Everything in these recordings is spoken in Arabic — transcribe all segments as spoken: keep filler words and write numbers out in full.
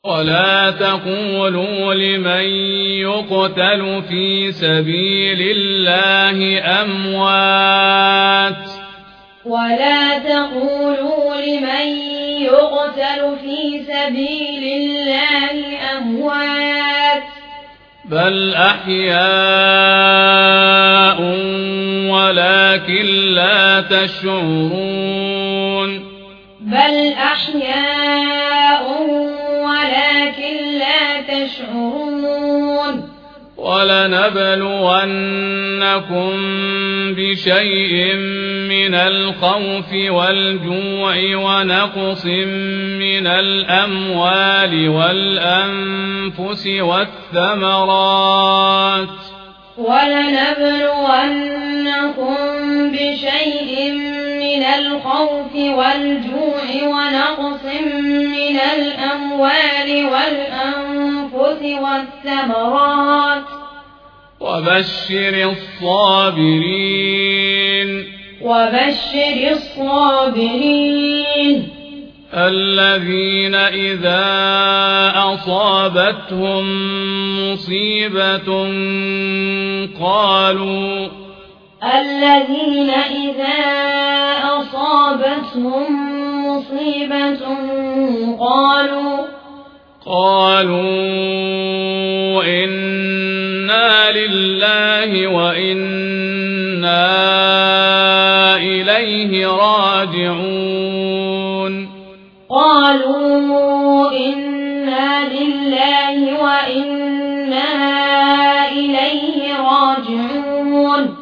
ولا تقولوا لمن يقتل في سبيل الله أموات ولا تقولوا لمن يقتل في سبيل الله أموات بل أحياء ولكن لا تشعرون بل أحياء ولكن لا تشعرون ولنبلونكم بشيء من الخوف والجوع ونقص من الأموال والأنفس والثمرات ولنبلونكم بشيء من الخوف والجوع ونقص من الأموال والأنفس والثمرات وبشر الصابرين وبشر الصابرين الذين إذا أصابتهم مصيبة قالوا الذين إذا أصابتهم مصيبة قالوا قالوا إنا لله وإنا إليه راجعون قالوا إنا لله وإنا إليه راجعون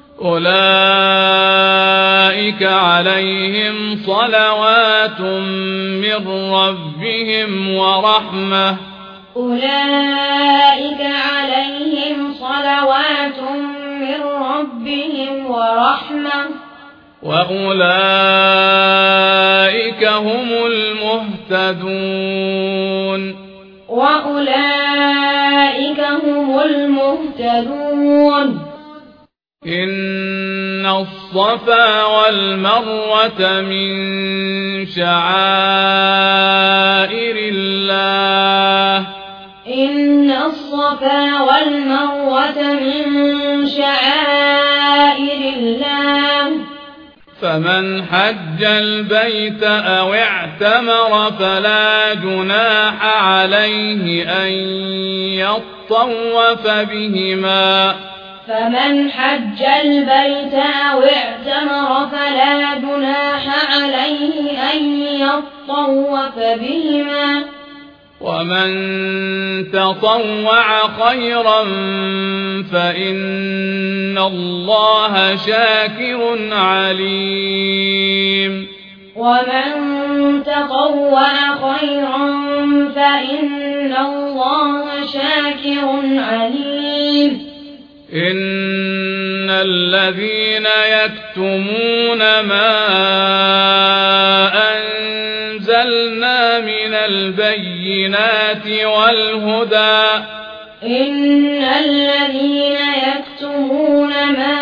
أولئك عليهم صلوات من ربهم ورحمة أولئك عليهم صلوات من ربهم ورحمة وأولئك هم المهتدون وأولئك هم المهتدون إن الصفا والمروة من شعائر الله إن الصفا والمروة من شعائر الله فمن حج البيت أو اعتمر فلا جناح عليه أن يطوف بهما فمن حج البيت أو اعتمر فلا جناح عليه أن يطوف بهما ومن تطوع خيرا فإن الله شاكر عليم ومن تطوع خيرا فإن الله شاكر عليم إن الذين يكتمون ما أنزلنا من البينات والهدى إن الذين يكتمون ما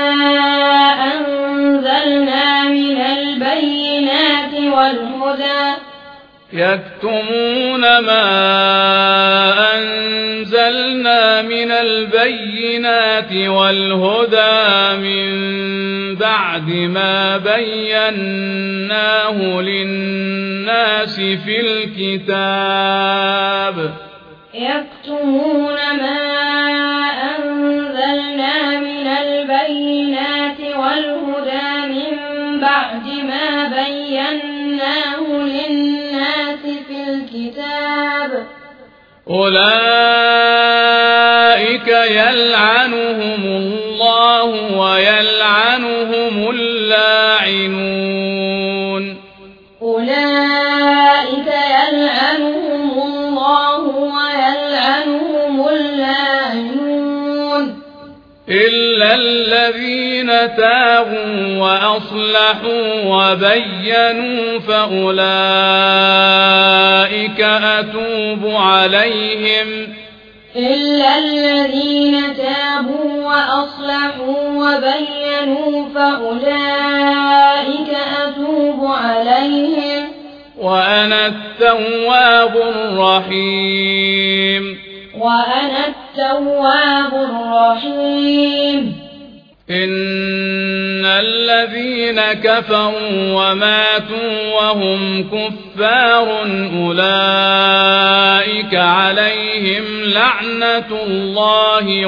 أنزلنا من البينات والهدى يكتمون ما أنزلنا من البينات والهدى من بعد ما بيناه للناس في الكتاب يكتمون ما أنزلنا من البينات والهدى من بعد ما بيناه للناس في الكتاب أولئك يلعنهم الله ويلعنهم اللاعنون أولئك يلعنهم الله ويلعنهم اللاعنون إلا الذين تابوا وأصلحوا وبينوا فأولئك أتوب عليهم إلا الذين تابوا وأصلحوا وبينوا فأولئك أتوب عليهم وأنا التواب الرحيم وأنا التواب الرحيم إن الذين كفروا وماتوا وهم كفار أولئك عليهم لعنة الله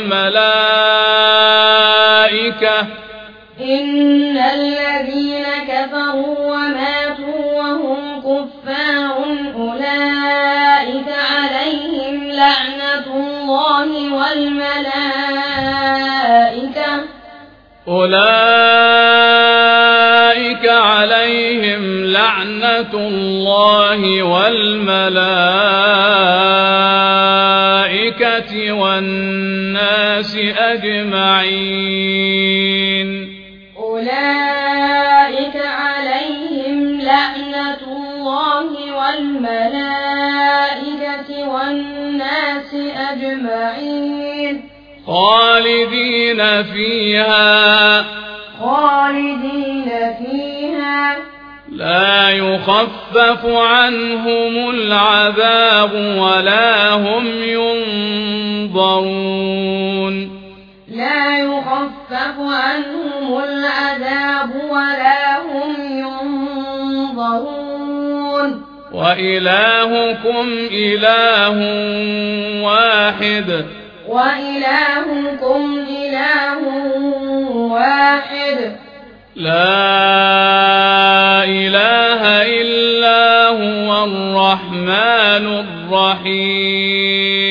والملائكة إن الذين كفروا وماتوا وهم كفار أولئك عليهم لعنة الله والملائكة أولئك عليهم لعنة الله والملائكة والناس أجمعين أولئك عليهم لعنة الله والملائكة والناس أجمعين خالدين فيها خالدين فيها لا يخفف عنهم العذاب ولا هم ينظرون لا يخفف عنهم العذاب ولا هم ينظرون وإلهكم إله واحد وإلهكم إله واحد لا إله إلا هو الرحمن الرحيم